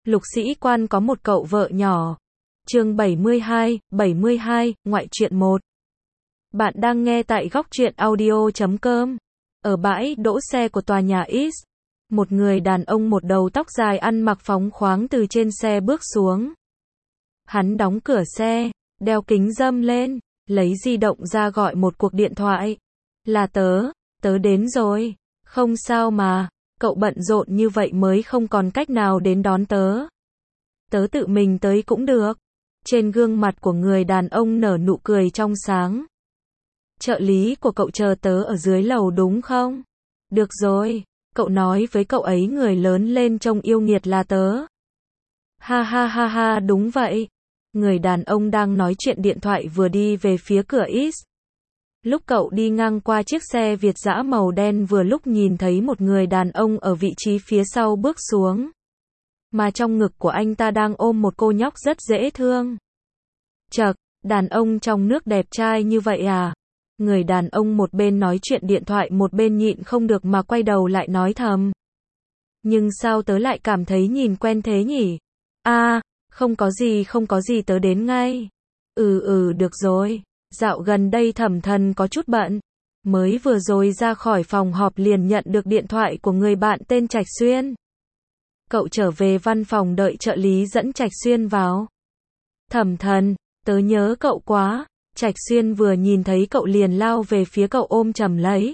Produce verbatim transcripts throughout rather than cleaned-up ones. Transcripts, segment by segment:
Lục Sĩ Quan có một cậu vợ nhỏ. Chương bảy mươi hai, bảy mươi hai, ngoại truyện một. Bạn đang nghe tại góc truyện audio chấm com. Ở bãi đỗ xe của tòa nhà X, một người đàn ông một đầu tóc dài ăn mặc phóng khoáng từ trên xe bước xuống. Hắn đóng cửa xe, đeo kính râm lên, lấy di động ra gọi một cuộc điện thoại. Là tớ, tớ đến rồi. Không sao mà, cậu bận rộn như vậy mới không còn cách nào đến đón tớ. Tớ tự mình tới cũng được. Trên gương mặt của người đàn ông nở nụ cười trong sáng. Trợ lý của cậu chờ tớ ở dưới lầu đúng không? Được rồi, cậu nói với cậu ấy người lớn lên trông yêu nghiệt là tớ. Ha ha ha ha, đúng vậy. Người đàn ông đang nói chuyện điện thoại vừa đi về phía cửa X. Lúc cậu đi ngang qua chiếc xe Việt dã màu đen vừa lúc nhìn thấy một người đàn ông ở vị trí phía sau bước xuống. Mà trong ngực của anh ta đang ôm một cô nhóc rất dễ thương. Chậc, đàn ông trong nước đẹp trai như vậy à? Người đàn ông một bên nói chuyện điện thoại một bên nhịn không được mà quay đầu lại nói thầm. Nhưng sao tớ lại cảm thấy nhìn quen thế nhỉ? À, không có gì không có gì tớ đến ngay. Ừ ừ được rồi. Dạo gần đây Thẩm Thần có chút bận. Mới vừa rồi ra khỏi phòng họp liền nhận được điện thoại của người bạn tên Trạch Xuyên. Cậu trở về văn phòng đợi trợ lý dẫn Trạch Xuyên vào. Thẩm Thần, tớ nhớ cậu quá. Trạch Xuyên vừa nhìn thấy cậu liền lao về phía cậu ôm chầm lấy.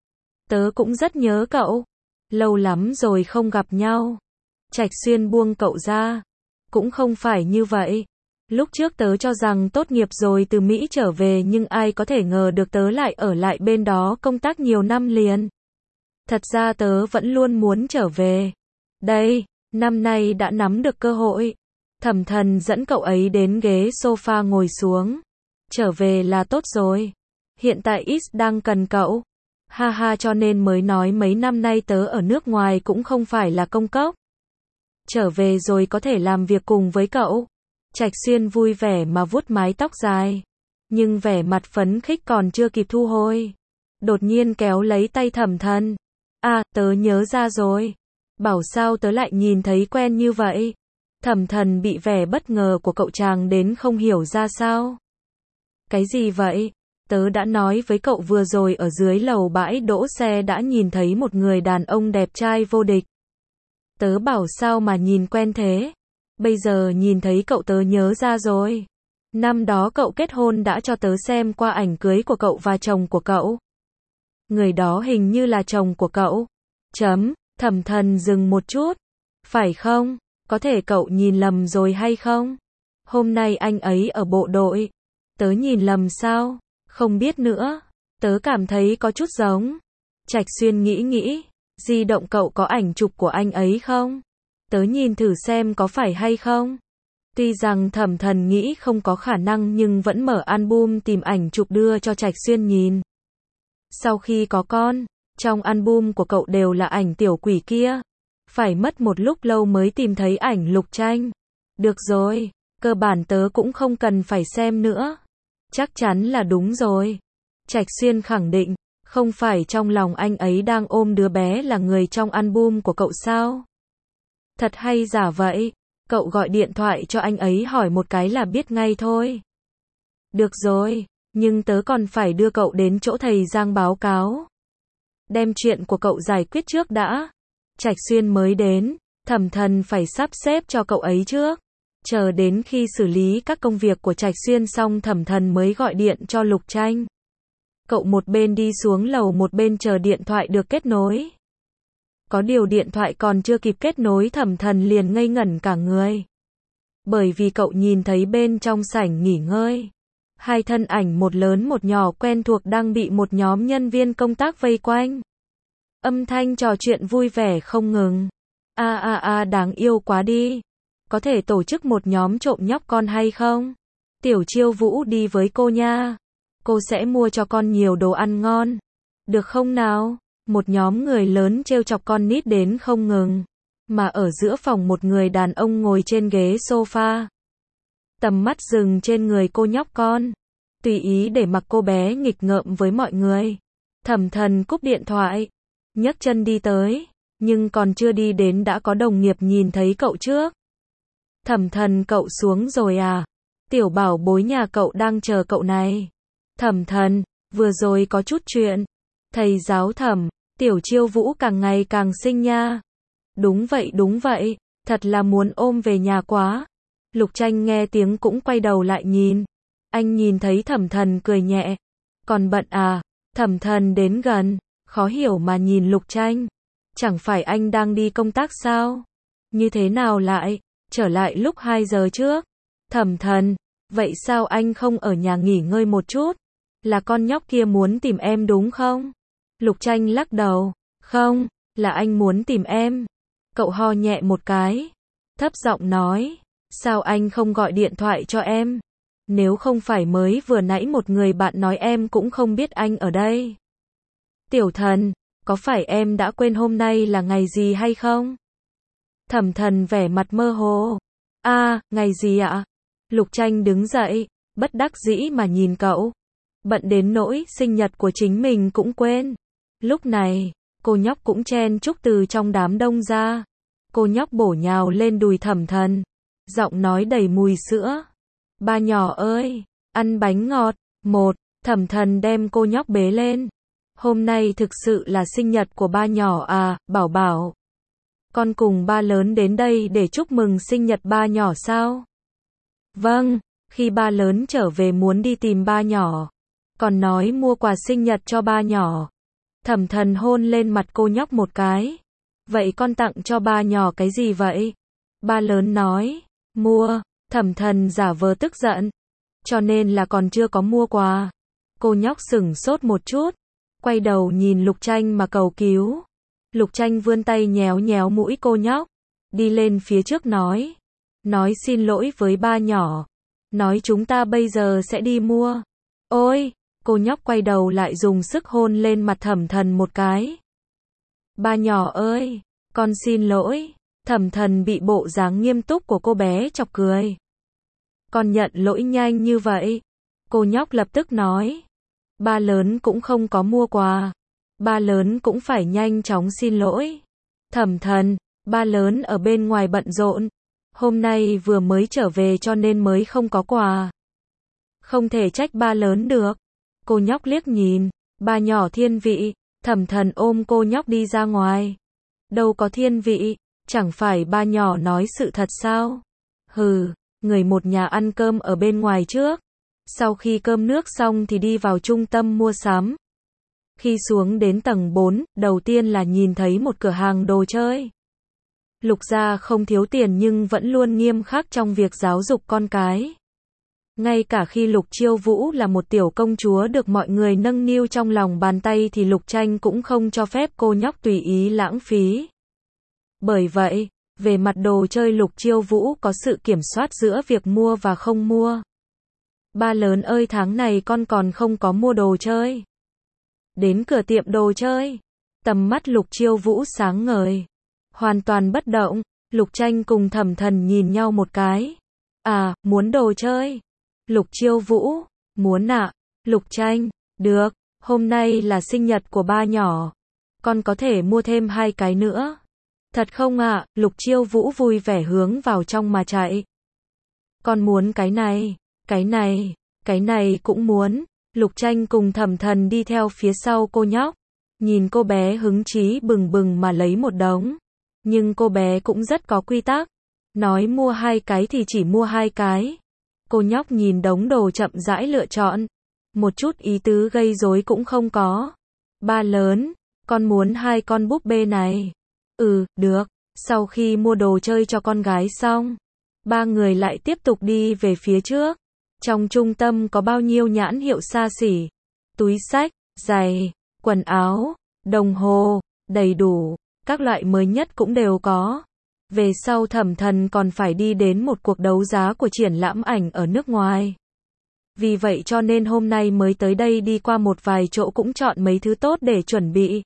Tớ cũng rất nhớ cậu. Lâu lắm rồi không gặp nhau. Trạch Xuyên buông cậu ra. Cũng không phải như vậy. Lúc trước tớ cho rằng tốt nghiệp rồi từ Mỹ trở về nhưng ai có thể ngờ được tớ lại ở lại bên đó công tác nhiều năm liền. Thật ra tớ vẫn luôn muốn trở về. Đây, năm nay đã nắm được cơ hội. Thẩm Thần dẫn cậu ấy đến ghế sofa ngồi xuống. Trở về là tốt rồi. Hiện tại X đang cần cậu. Ha ha, cho nên mới nói mấy năm nay tớ ở nước ngoài cũng không phải là công cốc. Trở về rồi có thể làm việc cùng với cậu. Trạch Xuyên vui vẻ mà vuốt mái tóc dài. Nhưng vẻ mặt phấn khích còn chưa kịp thu hồi. Đột nhiên kéo lấy tay Thẩm Thần. À, tớ nhớ ra rồi. Bảo sao tớ lại nhìn thấy quen như vậy. Thẩm Thần bị vẻ bất ngờ của cậu chàng đến không hiểu ra sao. Cái gì vậy? Tớ đã nói với cậu vừa rồi ở dưới lầu bãi đỗ xe đã nhìn thấy một người đàn ông đẹp trai vô địch. Tớ bảo sao mà nhìn quen thế? Bây giờ nhìn thấy cậu tớ nhớ ra rồi. Năm đó cậu kết hôn đã cho tớ xem qua ảnh cưới của cậu và chồng của cậu. Người đó hình như là chồng của cậu. Chấm, Thẩm Thần dừng một chút. Phải không? Có thể cậu nhìn lầm rồi hay không? Hôm nay anh ấy ở bộ đội. Tớ nhìn lầm sao? Không biết nữa. Tớ cảm thấy có chút giống. Trạch Xuyên nghĩ nghĩ. Di động cậu có ảnh chụp của anh ấy không? Tớ nhìn thử xem có phải hay không. Tuy rằng Thẩm Thần nghĩ không có khả năng nhưng vẫn mở album tìm ảnh chụp đưa cho Trạch Xuyên nhìn. Sau khi có con, trong album của cậu đều là ảnh tiểu quỷ kia. Phải mất một lúc lâu mới tìm thấy ảnh Lục Tranh. Được rồi, cơ bản tớ cũng không cần phải xem nữa. Chắc chắn là đúng rồi. Trạch Xuyên khẳng định, không phải trong lòng anh ấy đang ôm đứa bé là người trong album của cậu sao? Thật hay giả vậy? Cậu gọi điện thoại cho anh ấy hỏi một cái là biết ngay thôi. Được rồi, nhưng tớ còn phải đưa cậu đến chỗ thầy Giang báo cáo. Đem chuyện của cậu giải quyết trước đã. Trạch Xuyên mới đến, Thẩm Thần phải sắp xếp cho cậu ấy trước. Chờ đến khi xử lý các công việc của Trạch Xuyên xong Thẩm Thần mới gọi điện cho Lục Tranh. Cậu một bên đi xuống lầu một bên chờ điện thoại được kết nối. Có điều điện thoại còn chưa kịp kết nối Thẩm Thần liền ngây ngẩn cả người. Bởi vì cậu nhìn thấy bên trong sảnh nghỉ ngơi. Hai thân ảnh một lớn một nhỏ quen thuộc đang bị một nhóm nhân viên công tác vây quanh. Âm thanh trò chuyện vui vẻ không ngừng. A a a đáng yêu quá đi. Có thể tổ chức một nhóm trộm nhóc con hay không? Tiểu Chiêu Vũ đi với cô nha. Cô sẽ mua cho con nhiều đồ ăn ngon. Được không nào? Một nhóm người lớn trêu chọc con nít đến không ngừng. Mà ở giữa phòng một người đàn ông ngồi trên ghế sofa. Tầm mắt dừng trên người cô nhóc con. Tùy ý để mặc cô bé nghịch ngợm với mọi người. Thẩm Thần cúp điện thoại. Nhấc chân đi tới. Nhưng còn chưa đi đến đã có đồng nghiệp nhìn thấy cậu trước. Thẩm Thần cậu xuống rồi à? Tiểu bảo bối nhà cậu đang chờ cậu này. Thẩm Thần, vừa rồi có chút chuyện. Thầy giáo Thẩm, Tiểu Chiêu Vũ càng ngày càng xinh nha. Đúng vậy đúng vậy, thật là muốn ôm về nhà quá. Lục Tranh nghe tiếng cũng quay đầu lại nhìn. Anh nhìn thấy Thẩm Thần cười nhẹ. Còn bận à? Thẩm Thần đến gần, khó hiểu mà nhìn Lục Tranh. Chẳng phải anh đang đi công tác sao? Như thế nào lại trở lại lúc hai giờ trước? Thẩm Thần, vậy sao anh không ở nhà nghỉ ngơi một chút? Là con nhóc kia muốn tìm em đúng không? Lục Tranh lắc đầu. Không, là anh muốn tìm em. Cậu ho nhẹ một cái, thấp giọng nói. Sao anh không gọi điện thoại cho em? Nếu không phải mới vừa nãy một người bạn nói em cũng không biết anh ở đây. Tiểu Thần, có phải em đã quên hôm nay là ngày gì hay không? Thẩm Thần vẻ mặt mơ hồ. A, à, ngày gì ạ? Lục Tranh đứng dậy, bất đắc dĩ mà nhìn cậu. Bận đến nỗi sinh nhật của chính mình cũng quên. Lúc này, cô nhóc cũng chen chúc từ trong đám đông ra. Cô nhóc bổ nhào lên đùi Thẩm Thần, giọng nói đầy mùi sữa. Ba nhỏ ơi, ăn bánh ngọt. Một, Thẩm Thần đem cô nhóc bế lên. Hôm nay thực sự là sinh nhật của ba nhỏ à, Bảo Bảo. Con cùng ba lớn đến đây để chúc mừng sinh nhật ba nhỏ sao? Vâng, khi ba lớn trở về muốn đi tìm ba nhỏ. Còn nói mua quà sinh nhật cho ba nhỏ. Thẩm Thần hôn lên mặt cô nhóc một cái. Vậy con tặng cho ba nhỏ cái gì vậy? Ba lớn nói, mua. Thẩm Thần giả vờ tức giận. Cho nên là còn chưa có mua quà. Cô nhóc sửng sốt một chút, quay đầu nhìn Lục Tranh mà cầu cứu. Lục Tranh vươn tay nhéo nhéo mũi cô nhóc, đi lên phía trước nói. Nói xin lỗi với ba nhỏ. Nói chúng ta bây giờ sẽ đi mua. Ôi, cô nhóc quay đầu lại dùng sức hôn lên mặt Thẩm Thần một cái. Ba nhỏ ơi, con xin lỗi. Thẩm Thần bị bộ dáng nghiêm túc của cô bé chọc cười. Con nhận lỗi nhanh như vậy. Cô nhóc lập tức nói. Ba lớn cũng không có mua quà. Ba lớn cũng phải nhanh chóng xin lỗi. Thẩm Thần, ba lớn ở bên ngoài bận rộn. Hôm nay vừa mới trở về cho nên mới không có quà. Không thể trách ba lớn được. Cô nhóc liếc nhìn. Ba nhỏ thiên vị. Thẩm Thần ôm cô nhóc đi ra ngoài. Đâu có thiên vị. Chẳng phải ba nhỏ nói sự thật sao? Hừ, người một nhà ăn cơm ở bên ngoài trước. Sau khi cơm nước xong thì đi vào trung tâm mua sắm. Khi xuống đến tầng bốn, đầu tiên là nhìn thấy một cửa hàng đồ chơi. Lục gia không thiếu tiền nhưng vẫn luôn nghiêm khắc trong việc giáo dục con cái. Ngay cả khi Lục Chiêu Vũ là một tiểu công chúa được mọi người nâng niu trong lòng bàn tay thì Lục Tranh cũng không cho phép cô nhóc tùy ý lãng phí. Bởi vậy, về mặt đồ chơi Lục Chiêu Vũ có sự kiểm soát giữa việc mua và không mua. Ba lớn ơi, tháng này con còn không có mua đồ chơi. Đến cửa tiệm đồ chơi, tầm mắt Lục Chiêu Vũ sáng ngời. Hoàn toàn bất động, Lục Tranh cùng Thẩm Thần nhìn nhau một cái. À, muốn đồ chơi. Lục Chiêu Vũ, muốn ạ. À? Lục Tranh, được, hôm nay là sinh nhật của ba nhỏ. Con có thể mua thêm hai cái nữa. Thật không ạ? À? Lục Chiêu Vũ vui vẻ hướng vào trong mà chạy. Con muốn cái này, cái này, cái này cũng muốn. Lục Tranh cùng Thẩm Thần đi theo phía sau cô nhóc. Nhìn cô bé hứng chí bừng bừng mà lấy một đống. Nhưng cô bé cũng rất có quy tắc. Nói mua hai cái thì chỉ mua hai cái. Cô nhóc nhìn đống đồ chậm rãi lựa chọn. Một chút ý tứ gây rối cũng không có. Ba lớn, con muốn hai con búp bê này. Ừ, được. Sau khi mua đồ chơi cho con gái xong, ba người lại tiếp tục đi về phía trước. Trong trung tâm có bao nhiêu nhãn hiệu xa xỉ. Túi xách, giày, quần áo, đồng hồ, đầy đủ. Các loại mới nhất cũng đều có. Về sau Thẩm Thần còn phải đi đến một cuộc đấu giá của triển lãm ảnh ở nước ngoài. Vì vậy cho nên hôm nay mới tới đây, đi qua một vài chỗ cũng chọn mấy thứ tốt để chuẩn bị.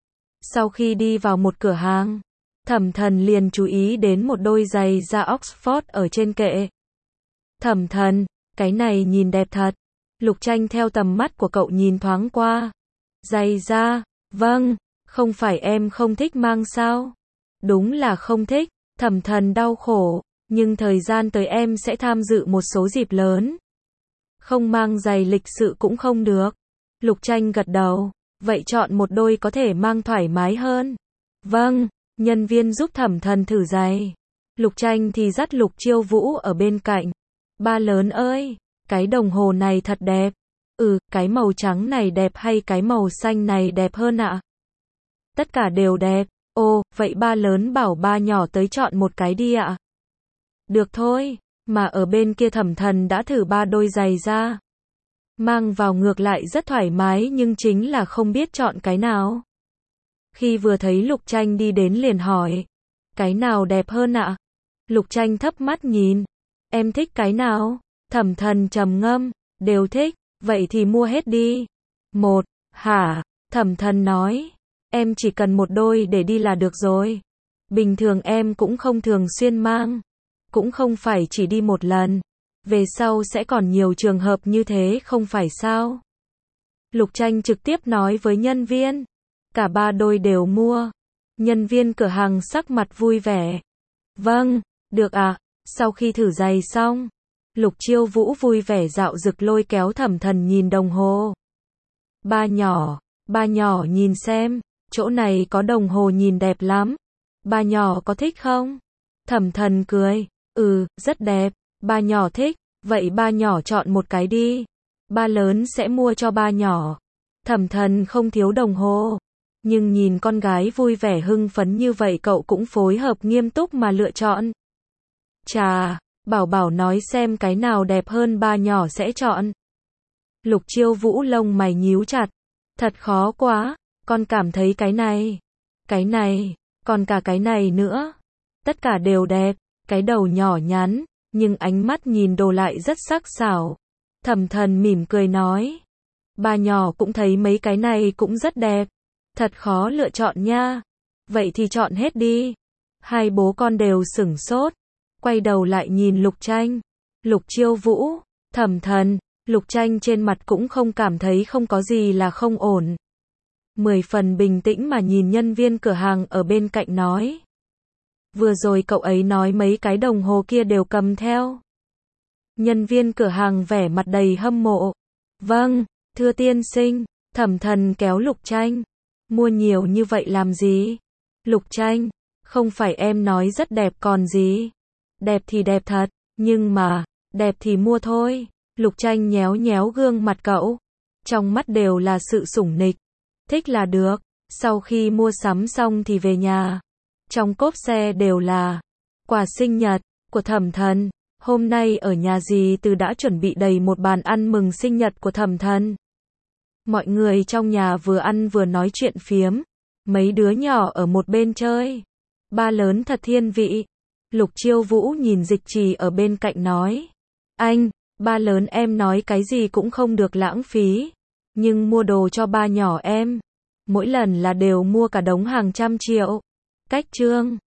Sau khi đi vào một cửa hàng, Thẩm Thần liền chú ý đến một đôi giày da Oxford ở trên kệ. Thẩm Thần, cái này nhìn đẹp thật. Lục Tranh theo tầm mắt của cậu nhìn thoáng qua. Giày da, vâng, không phải em không thích mang sao? Đúng là không thích. Thẩm Thần đau khổ. Nhưng thời gian tới em sẽ tham dự một số dịp lớn. Không mang giày lịch sự cũng không được. Lục Tranh gật đầu. Vậy chọn một đôi có thể mang thoải mái hơn. Vâng, nhân viên giúp Thẩm Thần thử giày. Lục Tranh thì dắt Lục Chiêu Vũ ở bên cạnh. Ba lớn ơi, cái đồng hồ này thật đẹp. Ừ, cái màu trắng này đẹp hay cái màu xanh này đẹp hơn ạ? Tất cả đều đẹp. Ồ, vậy ba lớn bảo ba nhỏ tới chọn một cái đi ạ. Được thôi, mà ở bên kia Thẩm Thần đã thử ba đôi giày ra. Mang vào ngược lại rất thoải mái nhưng chính là không biết chọn cái nào. Khi vừa thấy Lục Tranh đi đến liền hỏi. Cái nào đẹp hơn ạ? Lục Tranh thấp mắt nhìn. Em thích cái nào? Thẩm Thần trầm ngâm. Đều thích, vậy thì mua hết đi. Một, hả? Thẩm Thần nói. Em chỉ cần một đôi để đi là được rồi. Bình thường em cũng không thường xuyên mang. Cũng không phải chỉ đi một lần. Về sau sẽ còn nhiều trường hợp như thế không phải sao? Lục Tranh trực tiếp nói với nhân viên. Cả ba đôi đều mua. Nhân viên cửa hàng sắc mặt vui vẻ. Vâng, được ạ. Sau khi thử giày xong, Lục Chiêu Vũ vui vẻ dạo dực lôi kéo Thẩm Thần nhìn đồng hồ. Ba nhỏ, ba nhỏ nhìn xem, chỗ này có đồng hồ nhìn đẹp lắm. Ba nhỏ có thích không? Thẩm Thần cười. Ừ, rất đẹp. Ba nhỏ thích, vậy ba nhỏ chọn một cái đi. Ba lớn sẽ mua cho ba nhỏ. Thẩm Thần không thiếu đồng hồ. Nhưng nhìn con gái vui vẻ hưng phấn như vậy cậu cũng phối hợp nghiêm túc mà lựa chọn. Chà, Bảo Bảo nói xem cái nào đẹp hơn ba nhỏ sẽ chọn. Lục Chiêu Vũ lông mày nhíu chặt. Thật khó quá, con cảm thấy cái này, cái này, còn cả cái này nữa. Tất cả đều đẹp, cái đầu nhỏ nhắn, nhưng ánh mắt nhìn đồ lại rất sắc sảo. Thẩm Thần mỉm cười nói. Ba nhỏ cũng thấy mấy cái này cũng rất đẹp. Thật khó lựa chọn nha. Vậy thì chọn hết đi. Hai bố con đều sửng sốt. Quay đầu lại nhìn Lục Tranh. Lục Chiêu Vũ, Thẩm Thần, Lục Tranh trên mặt cũng không cảm thấy không có gì là không ổn. Mười phần bình tĩnh mà nhìn nhân viên cửa hàng ở bên cạnh nói. Vừa rồi cậu ấy nói mấy cái đồng hồ kia đều cầm theo. Nhân viên cửa hàng vẻ mặt đầy hâm mộ. Vâng, thưa tiên sinh. Thẩm Thần kéo Lục Tranh. Mua nhiều như vậy làm gì? Lục Tranh, không phải em nói rất đẹp còn gì? Đẹp thì đẹp thật, nhưng mà, đẹp thì mua thôi. Lục Tranh nhéo nhéo gương mặt cậu. Trong mắt đều là sự sủng nịch. Thích là được. Sau khi mua sắm xong thì về nhà. Trong cốp xe đều là quà sinh nhật của Thẩm Thần. Hôm nay ở nhà dì Từ đã chuẩn bị đầy một bàn ăn mừng sinh nhật của Thẩm Thần. Mọi người trong nhà vừa ăn vừa nói chuyện phiếm. Mấy đứa nhỏ ở một bên chơi. Ba lớn thật thiên vị. Lục Chiêu Vũ nhìn Dịch Trì ở bên cạnh nói. Anh, ba lớn em nói cái gì cũng không được lãng phí. Nhưng mua đồ cho ba nhỏ em. Mỗi lần là đều mua cả đống hàng trăm triệu. Cách trương.